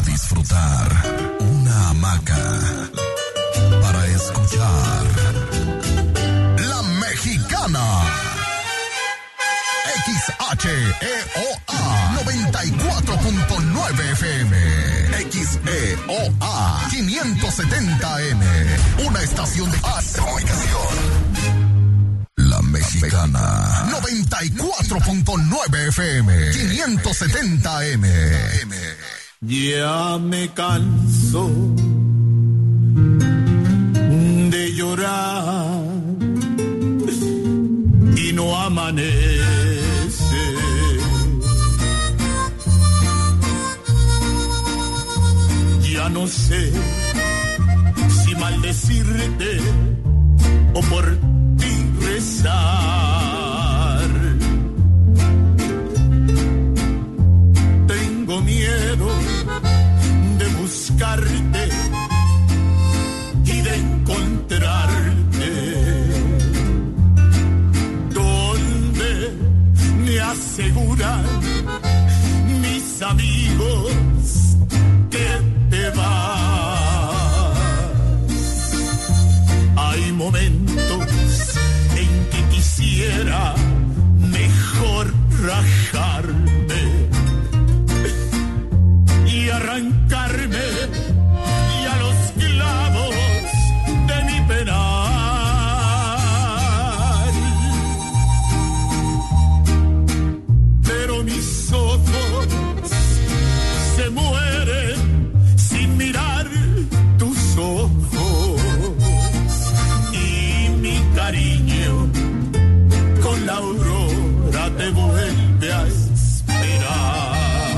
disfrutar, una hamaca para escuchar La Mexicana. XHEOA 94.9 FM, XEOA 570M, una estación de comunicación. La Mexicana 94.9 FM, 570M. Ya me canso de llorar y no amanece. Ya no sé si maldecirte o por ti rezar. Tengo miedo de buscarte y de encontrarte donde me aseguran mis amigos que te vas. Hay momentos en que quisiera mejor rajarme y arrancarme y a los clavos de mi penal. Pero mis ojos se mueren sin mirar tus ojos y mi cariño con la aurora te vuelve a esperar.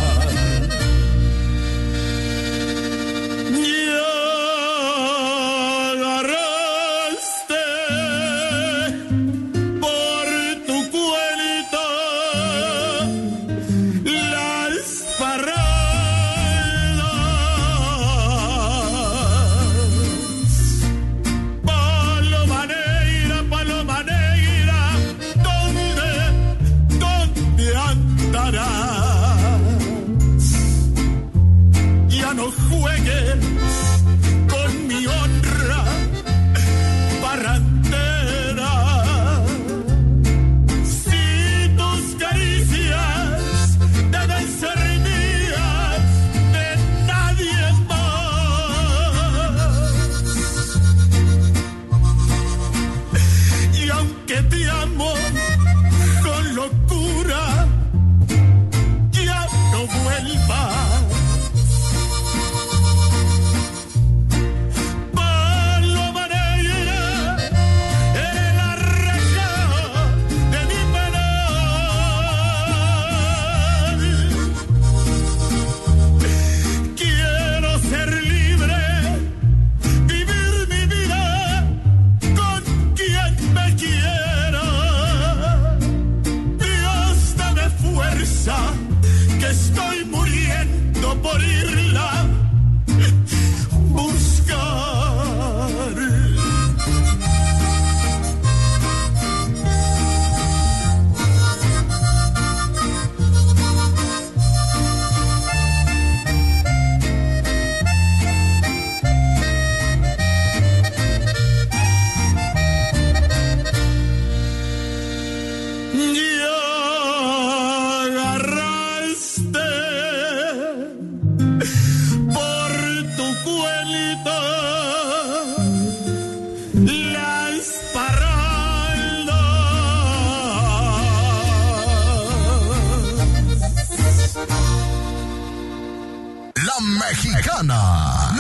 Mexicana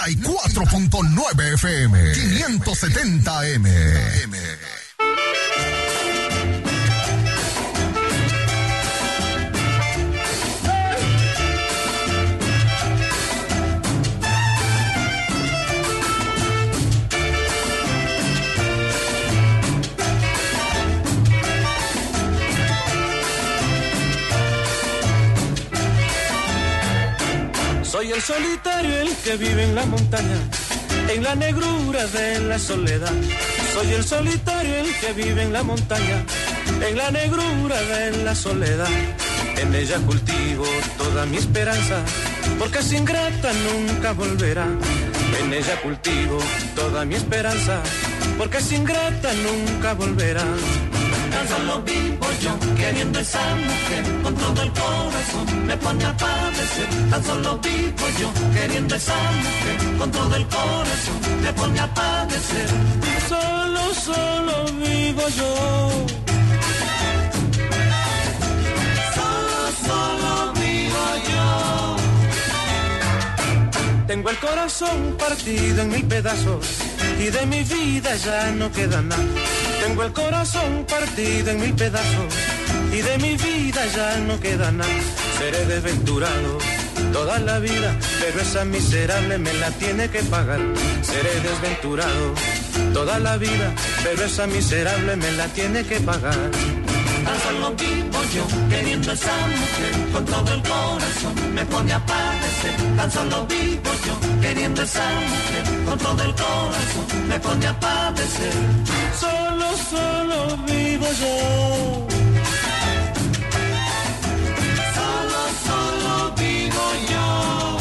94.9 FM 570M. Soy el solitario, el que vive en la montaña, en la negrura de la soledad. Soy el solitario, el que vive en la montaña, en la negrura de la soledad. En ella cultivo toda mi esperanza, porque es ingrata nunca volverá. En ella cultivo toda mi esperanza, porque es ingrata nunca volverá. Tan solo vivo yo queriendo esa mujer con todo el corazón, me pone a padecer. Tan solo vivo yo queriendo esa mujer con todo el corazón, me pone a padecer. Solo vivo yo. Solo vivo yo. Tengo el corazón partido en 1000 pedazos y de mi vida ya no queda nada. Tengo el corazón partido en 1000 pedazos y de mi vida ya no queda nada. Seré desventurado toda la vida, pero esa miserable me la tiene que pagar. Seré desventurado toda la vida, pero esa miserable me la tiene que pagar. Tan solo vivo yo queriendo esa mujer con todo el corazón, me pone a padecer. Tan solo vivo yo queriendo esa mujer con todo el corazón, me pone a padecer. Solo vivo yo. Solo vivo yo.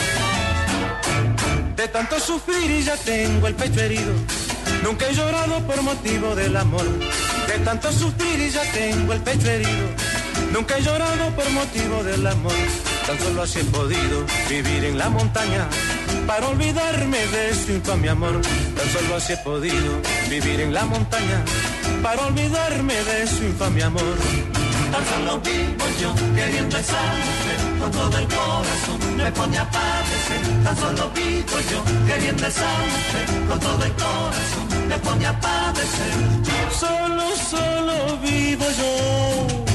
De tanto sufrir y ya tengo el pecho herido, nunca he llorado por motivo del amor. De tanto sufrir y ya tengo el pecho herido, nunca he llorado por motivo del amor. Tan solo así he podido vivir en la montaña para olvidarme de su infame amor. Tan solo así he podido vivir en la montaña para olvidarme de su infame amor. Tan solo vivo yo queriendo esa mujer con todo el corazón, me pone a padecer. Tan solo vivo yo queriendo esa mujer con todo el corazón, me pone a padecer. Solo vivo yo.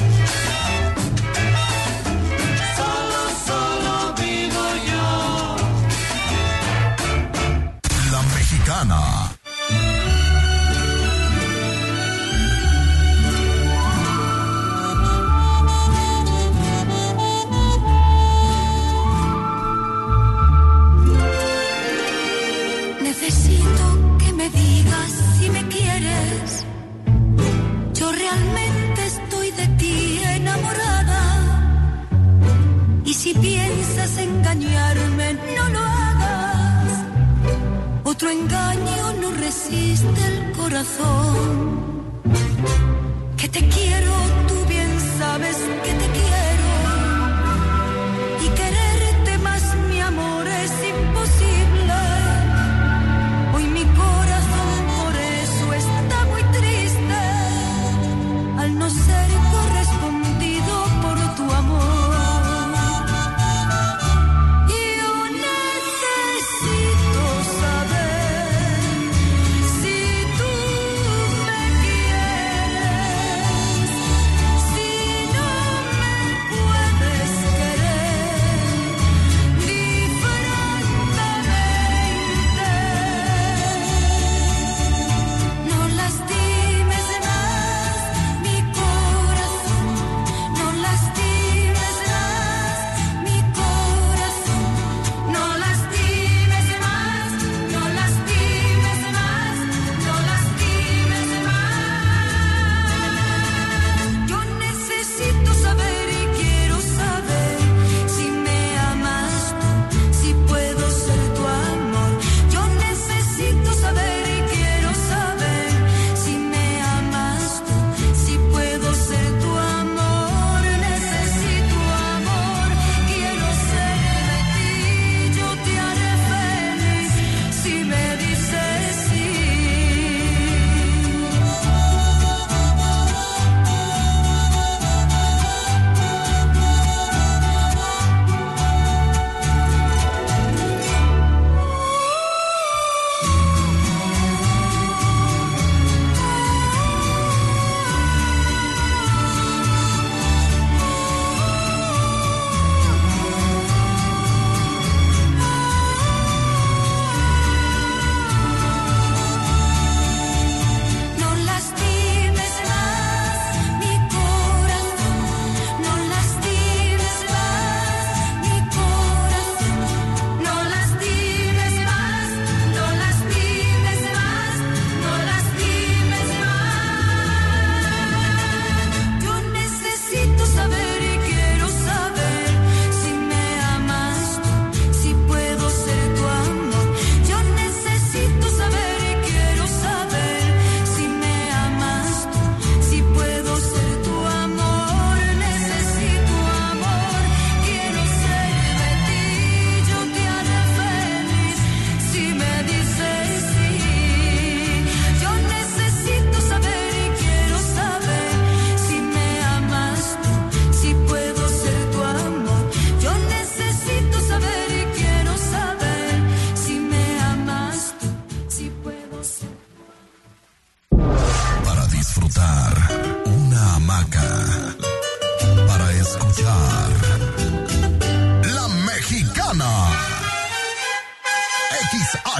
Solo vivo yo. La Mexicana. Necesito que me digas si me quieres. Yo realmente estoy de ti enamorada. Y si piensas engañarme, no lo hagas. Otro engaño no resiste el corazón. Que te quiero, tú bien sabes que te quiero. Y quererte más, mi amor, es imposible. Hoy mi corazón por eso está muy triste, al no ser correspondido por tu amor. Yo necesito saber si tú me quieres, si no me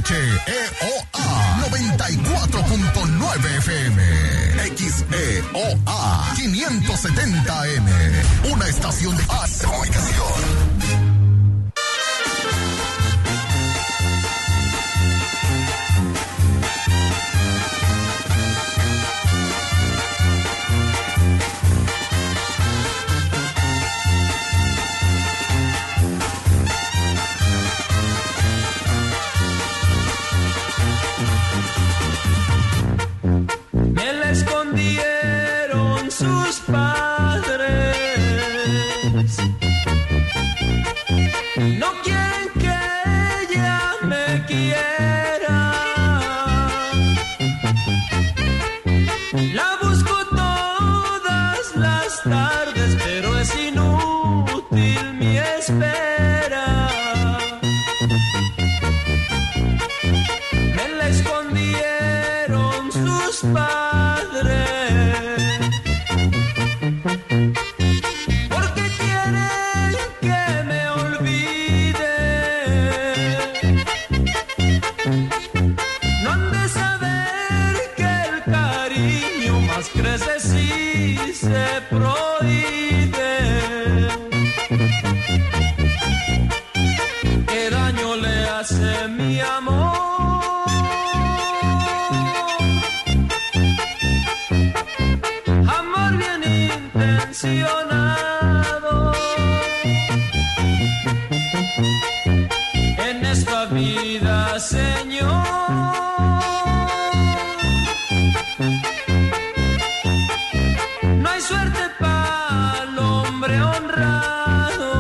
XEOA 94.9 FM. XEOA 570M. Una estación de comunicación. Me la escondieron sus padres. No quieren que ella me quiera. La busco todas las tardes, pero es inútil mi espera. Me la escondieron sus padres, porque quieren que me olvide. No han de saber que el cariño más crece si se prohíbe. ¿Qué daño le hace mi amor? Amor bien intencionado. En esta vida, Señor, no hay suerte para el hombre honrado.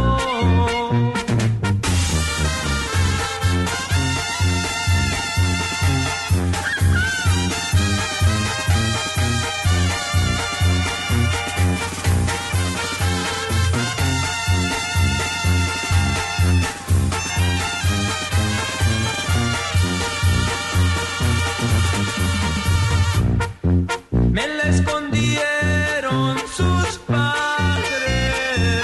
Me la escondieron sus padres.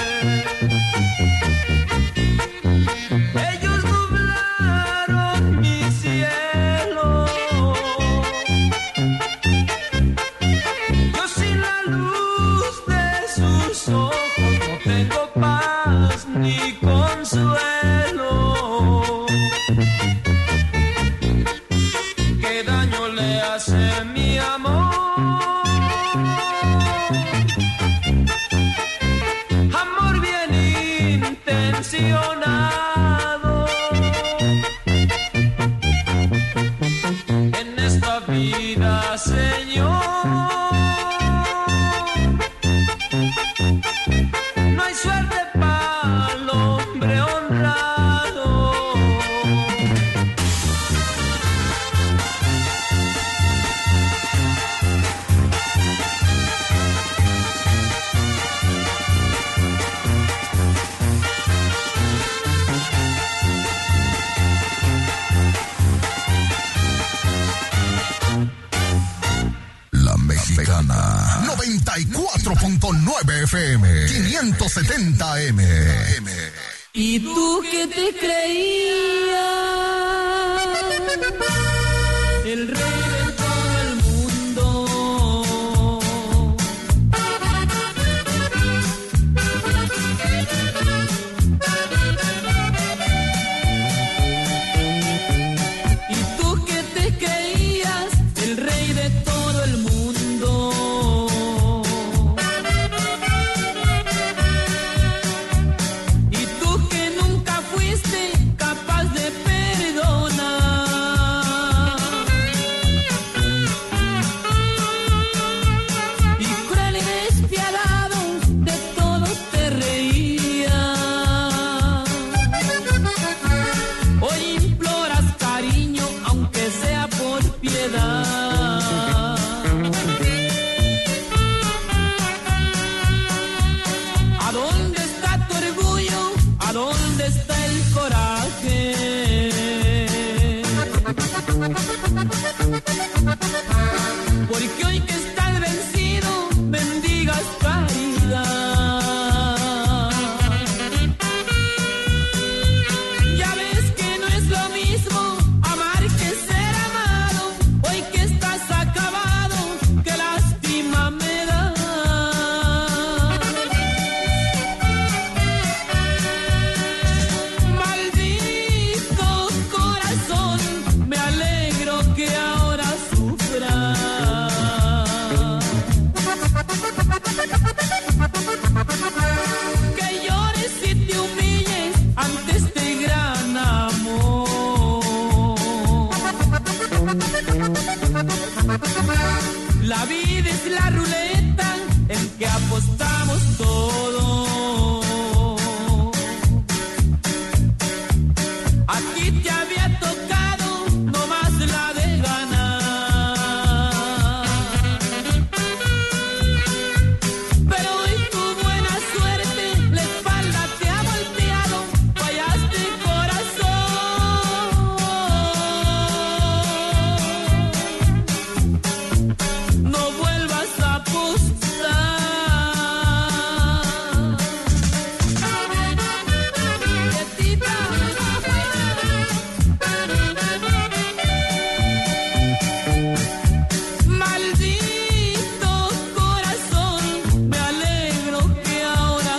Ellos nublaron mi cielo. Yo sin la luz de sus ojos no tengo paz ni consuelo. ¿Qué daño le hace mi amor? Amor bien intencionado. En esta vida, Señor, no hay suerte para el hombre honrado. La Mexicana 94.9 FM 570M. ¿Y tú qué te creías? El rey de todo el mundo. ¿Y tú qué te creías? El rey de todo el mundo. Y tú que nunca fuiste capaz es la ruleta en que apostamos todo. Aquí te había tocado nomás la de ganar, pero hoy tu buena suerte la espalda te ha volteado, fallaste corazón. No vuelvas a apostar. Quietita. Maldito corazón, me alegro que ahora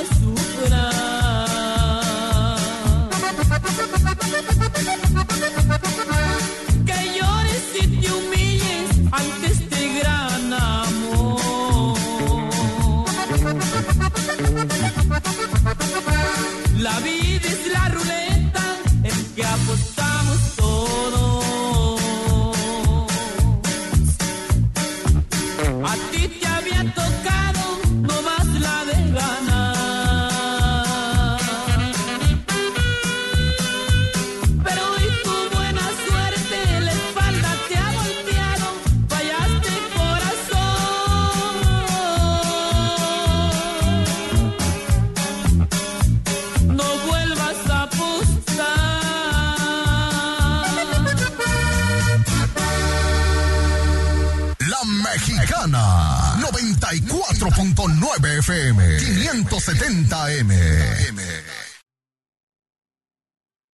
sufras, que llores y te humilles ante este gran amor. La vida es la ruleta en que apostamos todos. A ti te había tocado nomás la de ganar, pero hoy tu buena suerte la espalda te ha volteado, fallaste corazón. No vuelvas a apostar. La Mexicana, 94.9 FM, 570 AM.